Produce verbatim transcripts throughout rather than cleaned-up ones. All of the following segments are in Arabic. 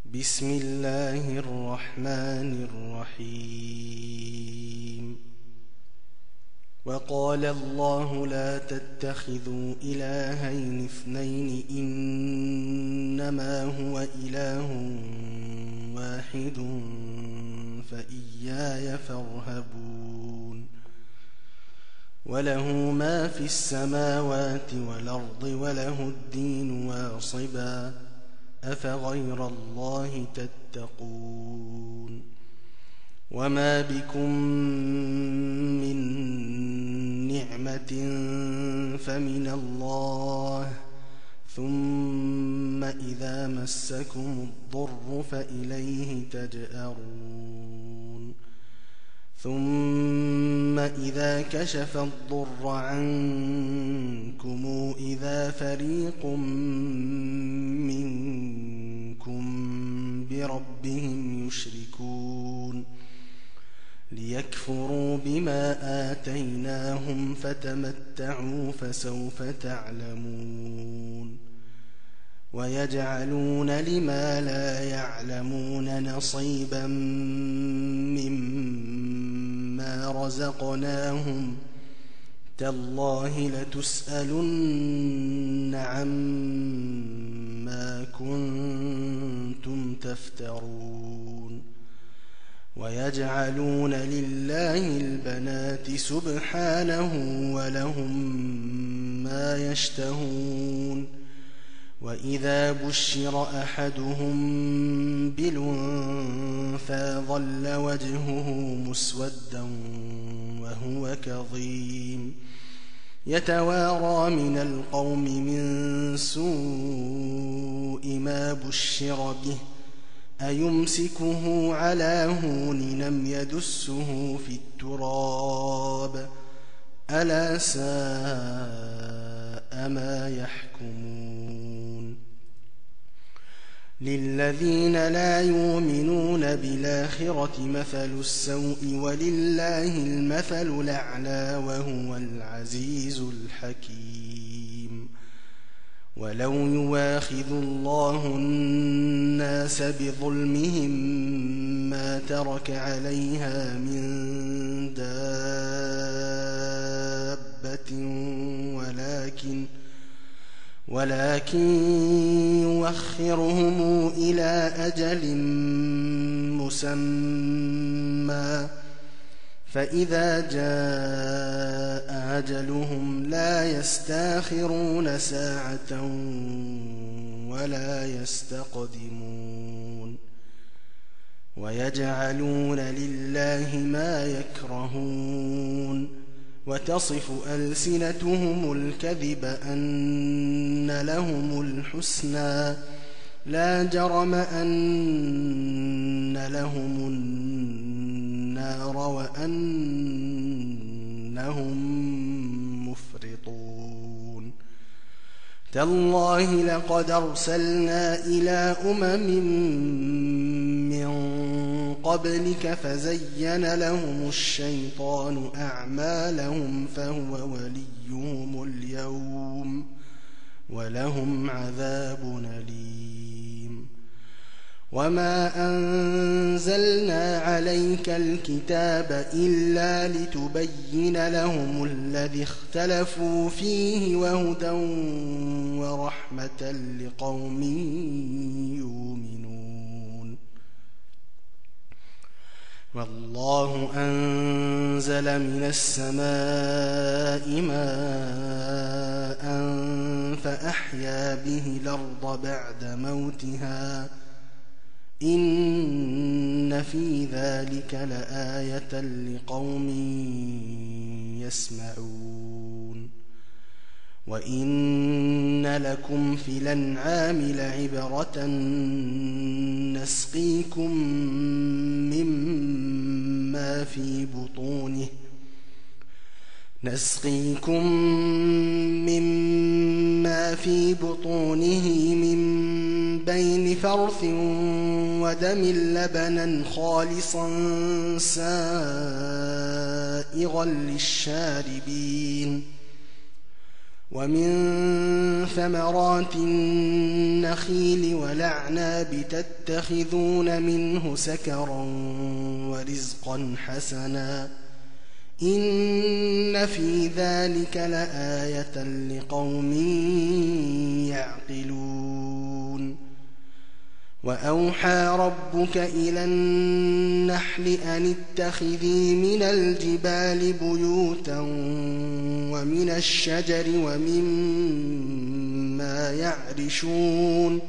بسم الله الرحمن الرحيم وقال الله لا تتخذوا إلهين اثنين إنما هو إله واحد فإياي فارهبون وله ما في السماوات والأرض وله الدين واصبا أفغير الله تتقون وما بكم من نعمة فمن الله ثم إذا مسكم الضر فإليه تجأرون ثم إذا كشف الضر عنكم إذا فريق منكم بربهم يشركون ليكفروا بما آتيناهم فتمتعوا فسوف تعلمون ويجعلون لما لا يعلمون نصيبا مما رزقناهم تالله لتسألن عما كنتم تفترون ويجعلون لله البنات سبحانه ولهم ما يشتهون وإذا بشر أحدهم بالأنثى ظل وجهه مسودا وهو كظيم يتوارى من القوم من سوء ما بشر به أيمسكه على هون أم يدسه في التراب ألا ساء ما يحكمون للذين لا يؤمنون بالآخرة مثل السوء ولله المثل الأعلى وهو العزيز الحكيم ولو يواخذ الله الناس بظلمهم ما ترك عليها من دابة ولكن ولكن يوخرهم إلى أجل مسمى فإذا جاء أجلهم لا يستأخرون ساعة ولا يستقدمون ويجعلون لله ما يكرهون وتصف ألسنتهم الكذب أن لهم الحسنى لا جرم أن لهم النار وأنهم مفرطون تالله لقد أرسلنا إلى أمم من قبلك فزين لهم الشيطان أعمالهم فهو وليهم اليوم ولهم عذاب أليم وما أنزلنا عليك الكتاب إلا لتبين لهم الذي اختلفوا فيه وهدى ورحمة لقوم يؤمنون والله أنزل من السماء ماء فأحيا به الأرض بعد موتها إن في ذلك لآية لقوم يسمعون وإن لكم في الأنعام لعبرة نسقيكم مما في بطونه نسقيكم مما في بطونه من بين فرث ودم لبنا خالصا سائغا للشاربين ومن ثمرات النخيل والأعناب تتخذون منه سكرا ورزقا حسنا إن في ذلك لآية لقوم يعقلون وأوحى ربك إلى النحل أن اتخذي من الجبال بيوتا ومن الشجر ومما يعرشون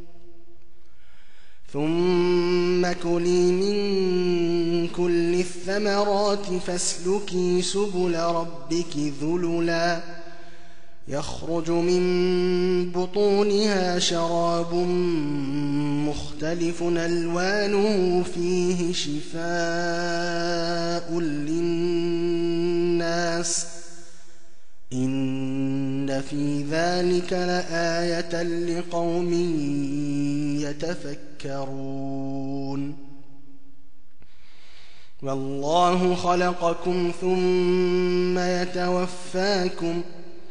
ثم كلي من كل الثمرات فاسلكي سبل ربك ذللا يخرج من بطونها شراب مختلف ألوانه فيه شفاء للناس إن في ذلك لآية لقوم يتفكرون والله خلقكم ثم يتوفاكم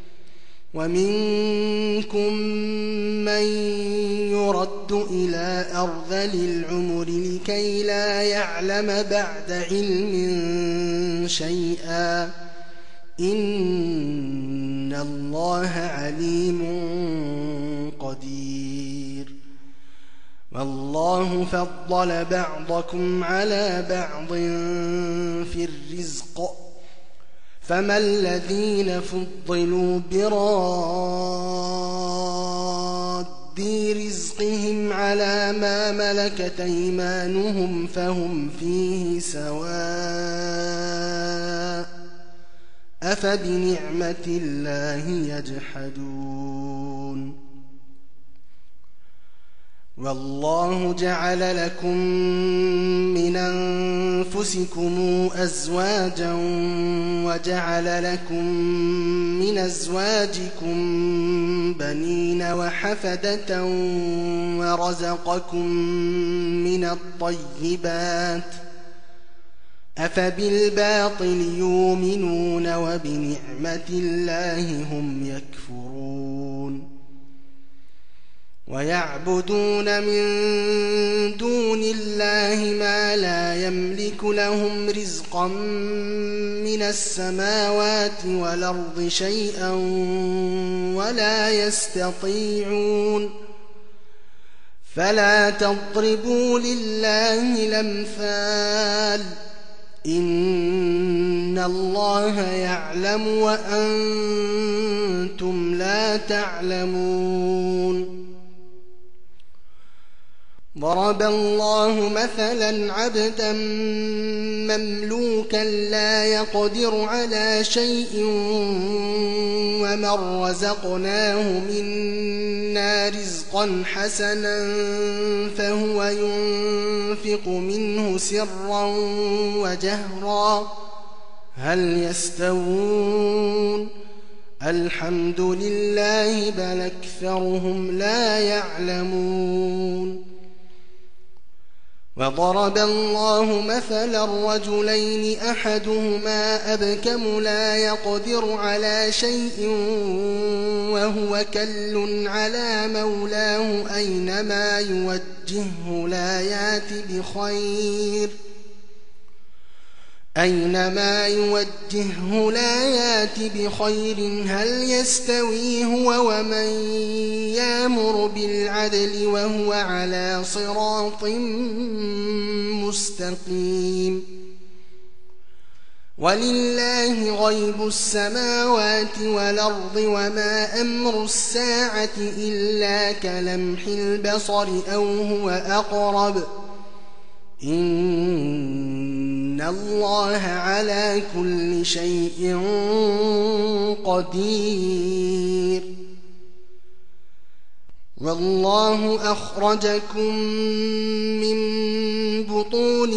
ومنكم من يرد إلى أرذل العمر لكي لا يعلم بعد علم شيئا إن الله عليم قدير والله فضل بعضكم على بعض في الرزق فما الذين فضلوا براد رزقهم على ما ملكت أيمانهم فهم فيه سواء أفبنعمة الله يجحدون والله جعل لكم من أنفسكم أزواجا وجعل لكم من أزواجكم بنين وحفدة ورزقكم من الطيبات أفبالباطل يؤمنون وبنعمة الله هم يكفرون ويعبدون من دون الله ما لا يملك لهم رزقا من السماوات والأرض شيئا ولا يستطيعون فلا تضربوا لله الأمثال إن الله يعلم وأنتم لا تعلمون ضرب الله مثلا عبدا مملوكا لا يقدر على شيء ومن رزقناه منا رزقا حسنا فهو ينفق منه سرا وجهرا هل يستوون الحمد لله بل أكثرهم لا يعلمون وضرب الله مثلا رجلين أحدهما أبكم لا يقدر على شيء وهو كل على مولاه أينما يوجهه لا يأت بخير أينما يوجهه لا يأت بخير هل يستوي هو ومن يأمر بالعدل وهو على صراط مستقيم ولله غيب السماوات والأرض وما أمر الساعة إلا كلمح البصر أو هو أقرب إن الله على كل شيء قدير والله أخرجكم من بطون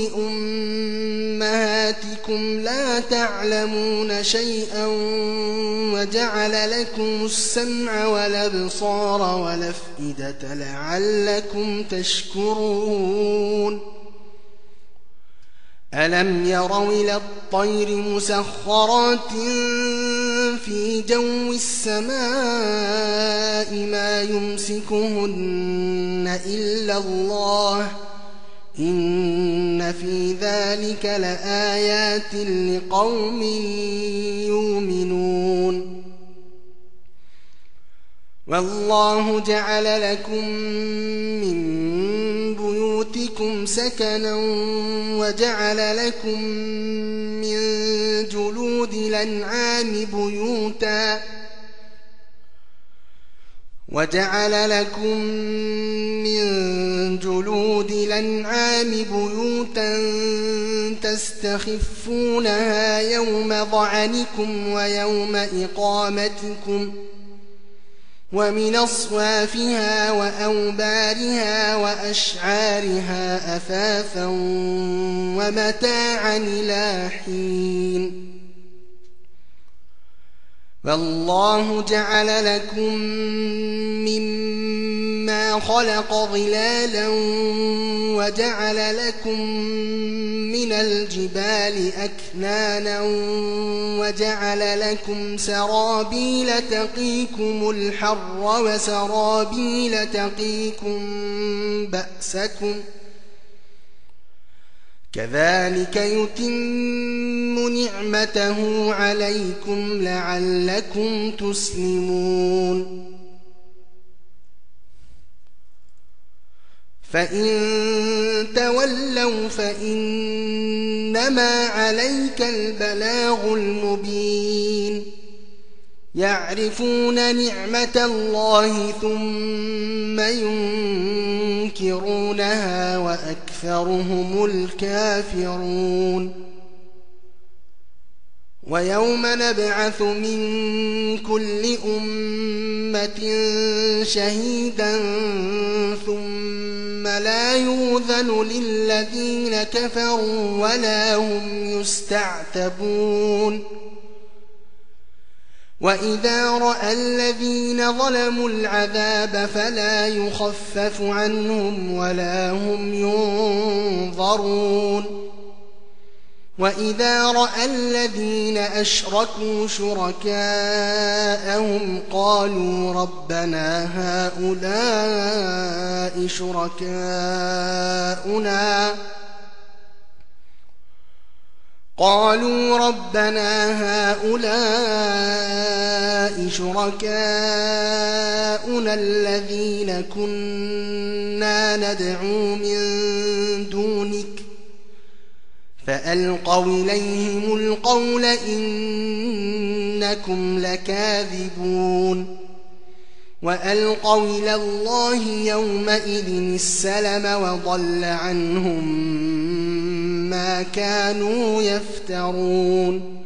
أمهاتكم لا تعلمون شيئا وجعل لكم السمع والأبصار والأفئدة لعلكم تشكرون ألم يروا إلى الطير مسخرات في جو السماء ما يمسكهن إلا الله إن في ذلك لآيات لقوم يؤمنون والله جعل لكم من بيوتكم سكنا وجعل لكم من جلود الأنعام بيوتا وجعل لكم من جلود الأنعام بيوتا تستخفونها يوم ظعنكم ويوم إقامتكم ومن أصوافها وأوبارها وأشعارها أثاثا ومتاعا إلى حين والله جعل لكم مما خلق ظلالا وجعل لكم من الجبال أكنانا وجعل لكم سرابيل تقيكم الحر وسرابيل تقيكم بأسكم كذلك يتم نعمته عليكم لعلكم تسلمون فإن تولوا فإنما عليك البلاغ المبين يعرفون نعمة الله ثم ينكرونها وأكثرهم الكافرون ويوم نبعث من كل أمة شهيدا ثم لا يؤذن للذين كفروا ولا هم يستعتبون وإذا رأى الذين ظلموا العذاب فلا يخفف عنهم ولا هم ينظرون وإذا رأى الذين أشركوا شركاءهم قالوا ربنا هؤلاء شركاؤنا قالوا ربنا هؤلاء شركاؤنا الذين كنا ندعو من دونك فألقوا إليهم القول إنكم لكاذبون وألقوا إلى الله يومئذ السلم وضل عنهم ما كانوا يفترون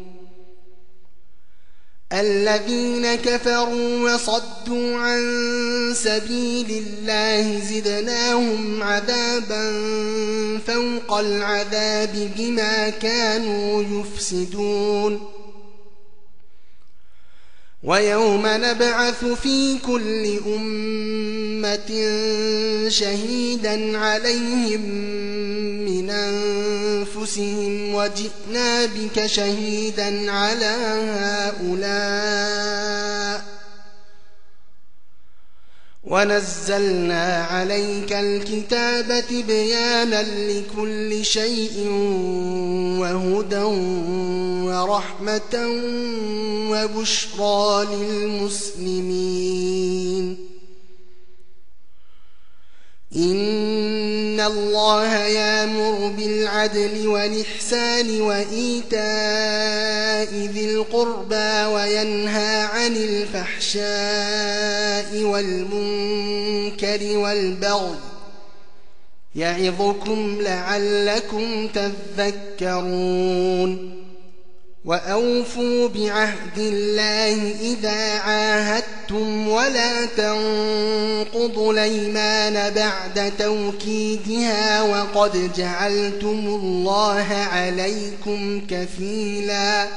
الذين كفروا وصدوا عن سبيل الله زدناهم عذابا فوق العذاب بما كانوا يفسدون ويوم نبعث في كل أمة شهيدا عليهم من أنفسهم وجئنا بك شهيدا على هؤلاء ونزلنا عليك الكتاب تبيانا لكل شيء وهدى ورحمة وبشرى للمسلمين إن الله يأمر بالعدل والإحسان وإيتاء ذي القربى وينهى عن الفحشاء والمنكر والبغي يعظكم لعلكم تذكرون وأوفوا بعهد الله إذا عاهدتم ولا تنقضوا الأيمان بعد توكيدها وقد جعلتم الله عليكم كفيلا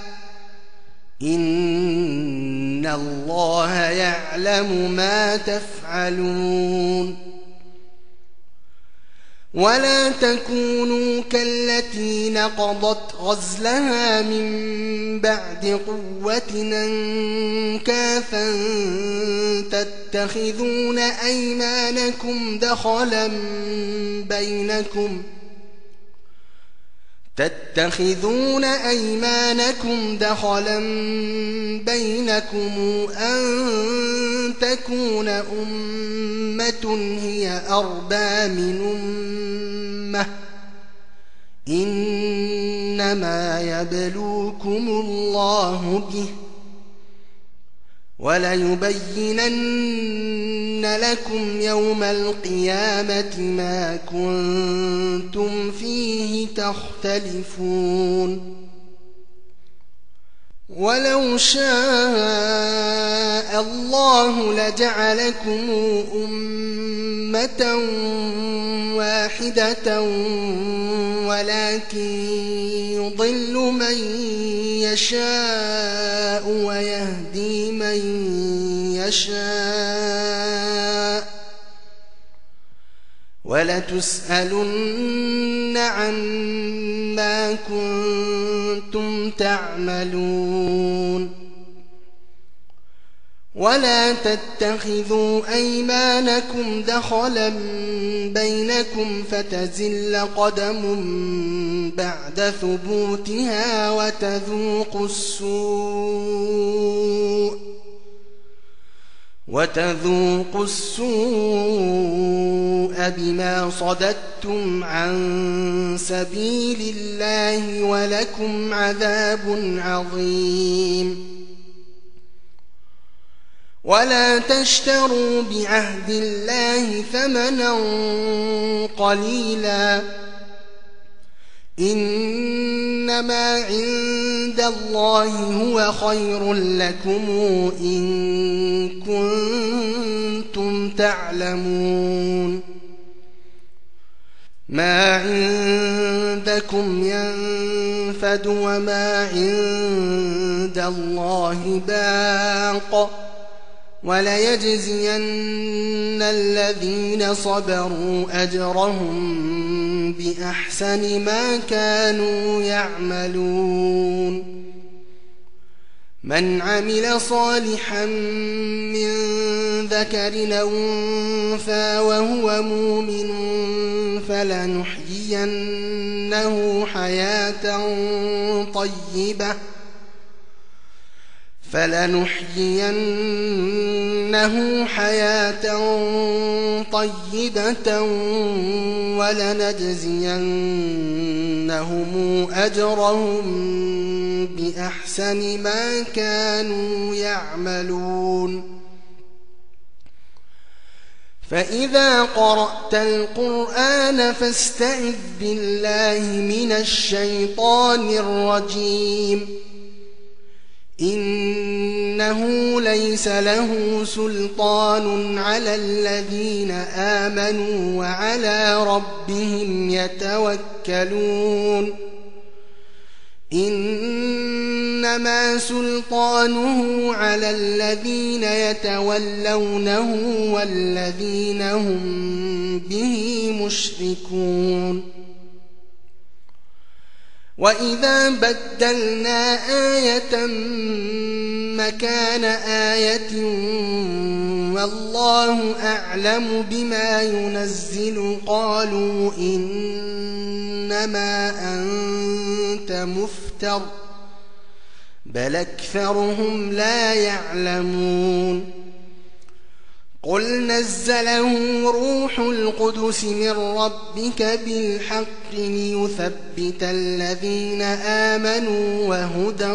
إن الله يعلم ما تفعلون ولا تكونوا كالتي نقضت غزلها من بعد قوة أنكاثا تتخذون أيمانكم دخلا بينكم تتخذون أيمانكم دخلا بينكم أن تكون أمة هي أربى من أمة إنما يبلوكم الله به وليبينن لكم يوم القيامة ما كنتم فيه تختلفون ولو شاء الله لجعلكم أمة واحدة ولكن يضل من يشاء ويهدي من يشاء ولتسألن عما كنتم تعملون ولا تتخذوا أيمانكم دخلا بينكم فتزل قدم بعد ثبوتها وتذوقوا السوء وتذوقوا السوء بما صددتم عن سبيل الله ولكم عذاب عظيم ولا تشتروا بعهد الله ثمنا قليلا إنما عند الله هو خير لكم إن كنتم تعلمون ما عندكم ينفد وما عند الله باق وليجزين الذين صبروا أجرهم بأحسن ما كانوا يعملون من عمل صالحا من ذكر أو أنثى وهو مؤمن فلنحيينه حياة طيبة فلنحيينه حياة طيبة ولنجزينهم أجرهم بأحسن ما كانوا يعملون فإذا قرأت القرآن فاستعذ بالله من الشيطان الرجيم إنه ليس له سلطان على الذين آمنوا وعلى ربهم يتوكلون إنما سلطانه على الذين يتولونه والذين هم به مشركون وإذا بدلنا آية مكان آية والله أعلم بما ينزل قالوا إنما أنت مفتر بل أكثرهم لا يعلمون قل نزله روح القدس من ربك بالحق ليثبت الذين آمنوا وهدى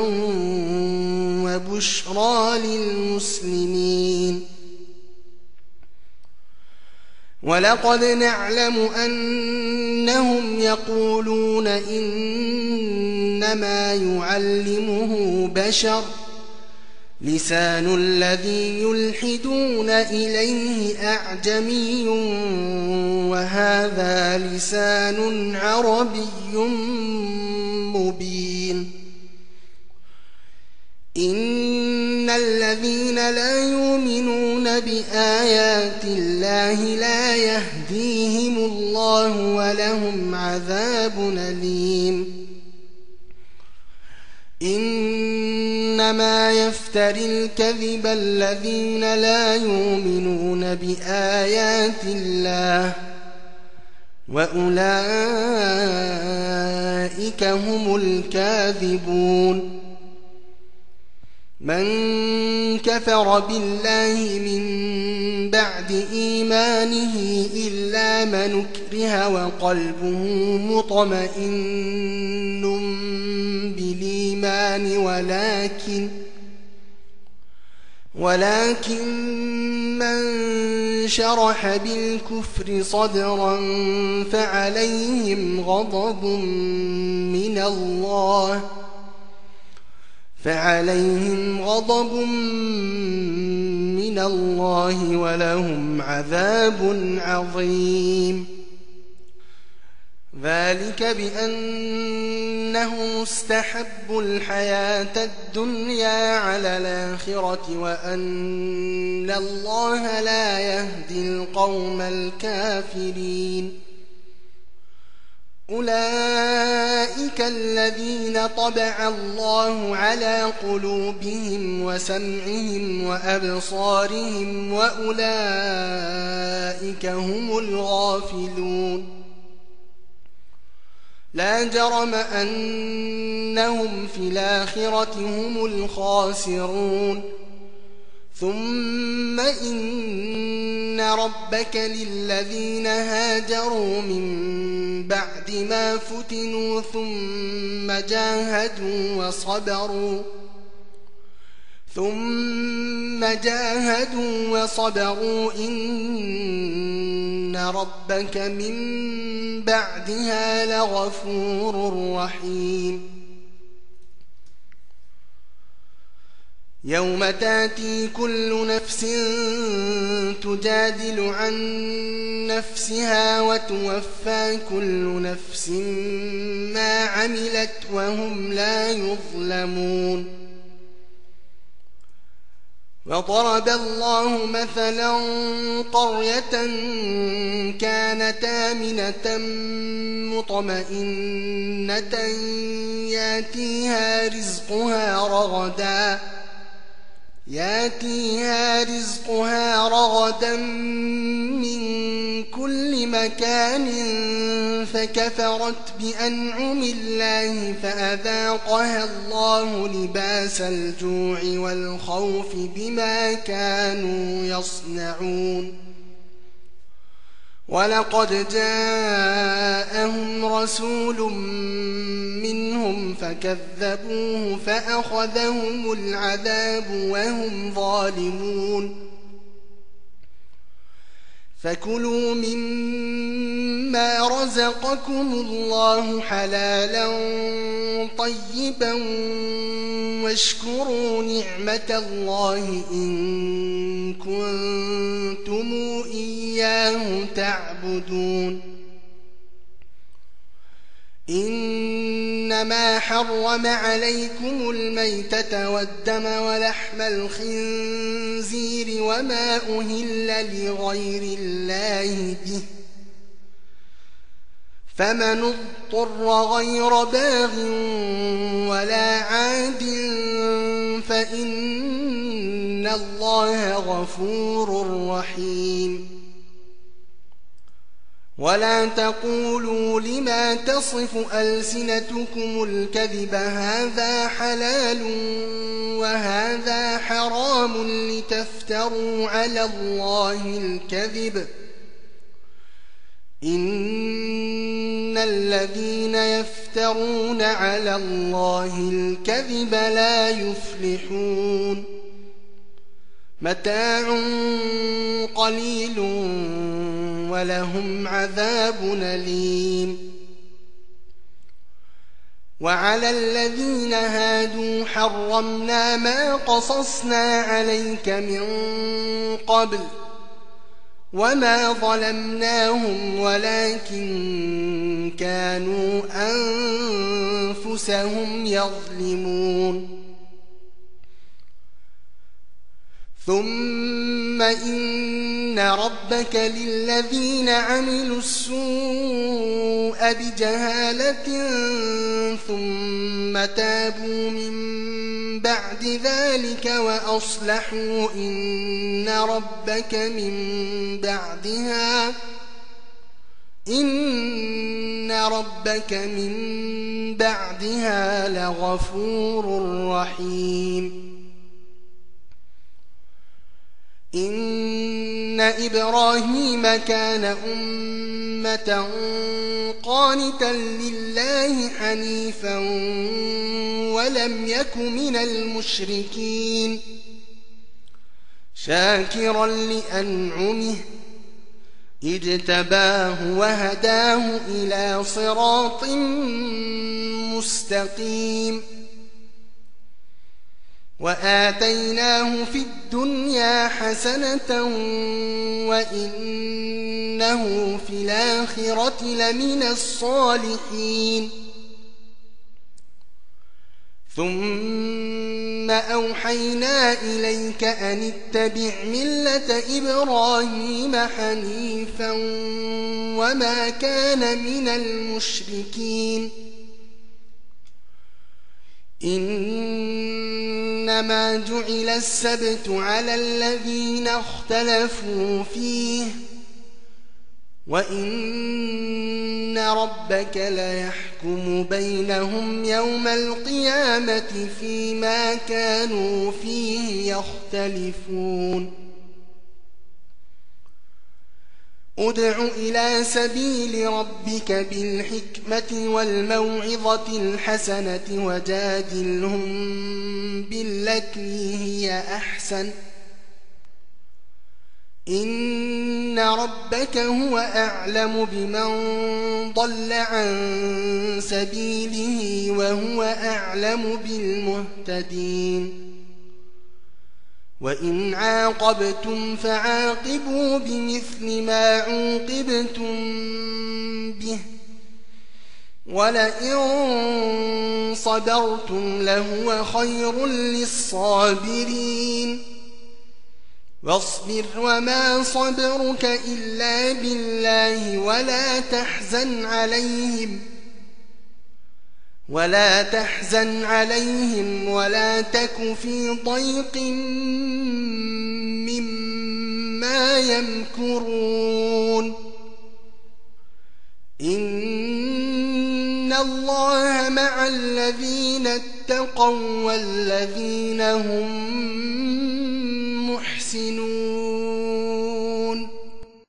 وبشرى للمسلمين ولقد نعلم أنهم يقولون إنما يعلمه بشر لسان الذي يلحدون إليه أعجمي وهذا لسان عربي مبين إن الذين لا يؤمنون بآيات الله لا يهديهم الله الله ولهم عذاب أليم إنما يفتري الكذب الذين لا يؤمنون بآيات الله وأولئك هم الكاذبون من كفر بالله من بعد إيمانه إلا من أكره وقلبه مطمئن بالإيمان ولكن ولكن من شرح بالكفر صدرا فعليهم غضب من الله فعليهم غضب من الله ولهم عذاب عظيم ذلك بأنهم استحبوا الحياة الدنيا على الآخرة وأن الله لا يهدي القوم الكافرين أولئك الذين طبع الله على قلوبهم وسمعهم وأبصارهم وأولئك هم الغافلون لا جرم أنهم في الآخرة هم الخاسرون ثم إن ربك للذين هاجروا من بعد ما فتنوا ثم جاهدوا وصبروا ثم جاهدوا وصبروا إن ربك من بعدها لغفور رحيم يوم تاتي كل نفس تجادل عن نفسها وتوفى كل نفس ما عملت وهم لا يظلمون وضرب الله مثلا قرية كانت آمنة مطمئنة ياتيها رزقها رغدا ياتيها رزقها رغدا من كل مكان فكفرت بأنعم الله فأذاقها الله لباس الجوع والخوف بما كانوا يصنعون ولقد جاءهم رسول منهم فكذبوه فأخذهم العذاب وهم ظالمون فكلوا مما رزقكم الله حلالا طيبا واشكروا نعمة الله إن كنتم إياه تعبدون إنما حرم عليكم الميتة والدم ولحم الخنزير وما أهل لغير الله به فمن اضطر غير باغ ولا عاد فإن الله غفور رحيم ولا تقولوا لما تصف ألسنتكم الكذب هذا حلال وهذا حرام لتفتروا على الله الكذب إن الذين يفترون على الله الكذب لا يفلحون متاع قليل ولهم عذاب أليم وعلى الذين هادوا حرمنا ما قصصنا عليك من قبل وما ظلمناهم ولكن كانوا أنفسهم يظلمون ثم إن ربك للذين عملوا السوء بجهالة ثم تابوا من بعد ذلك وأصلحوا إن ربك من بعدها إن ربك من بعدها لغفور رحيم إن إبراهيم كان أمة قانتا لله حنيفا ولم يك من المشركين شاكرا لأنعمه اجتباه وهداه إلى صراط مستقيم وآتيناه في الدنيا حسنة وإنه في الآخرة لمن الصالحين ثم أوحينا إليك أن اتبع ملة إبراهيم حنيفا وما كان من المشركين إنما جعل السبت على الذين اختلفوا فيه وإن ربك ليحكم بينهم يوم القيامة فيما كانوا فيه يختلفون ادع إلى سبيل ربك بالحكمة والموعظة الحسنة وجادلهم بالتي هي أحسن إن ربك هو أعلم بمن ضل عن سبيله وهو أعلم بالمهتدين وإن عاقبتم فعاقبوا بمثل ما عوقبتم به ولئن صبرتم لهو خير للصابرين واصبر وما صبرك إلا بالله ولا تحزن عليهم ولا تحزن عليهم ولا تك في ضيق مما يمكرون إن الله مع الذين اتقوا والذين هم محسنون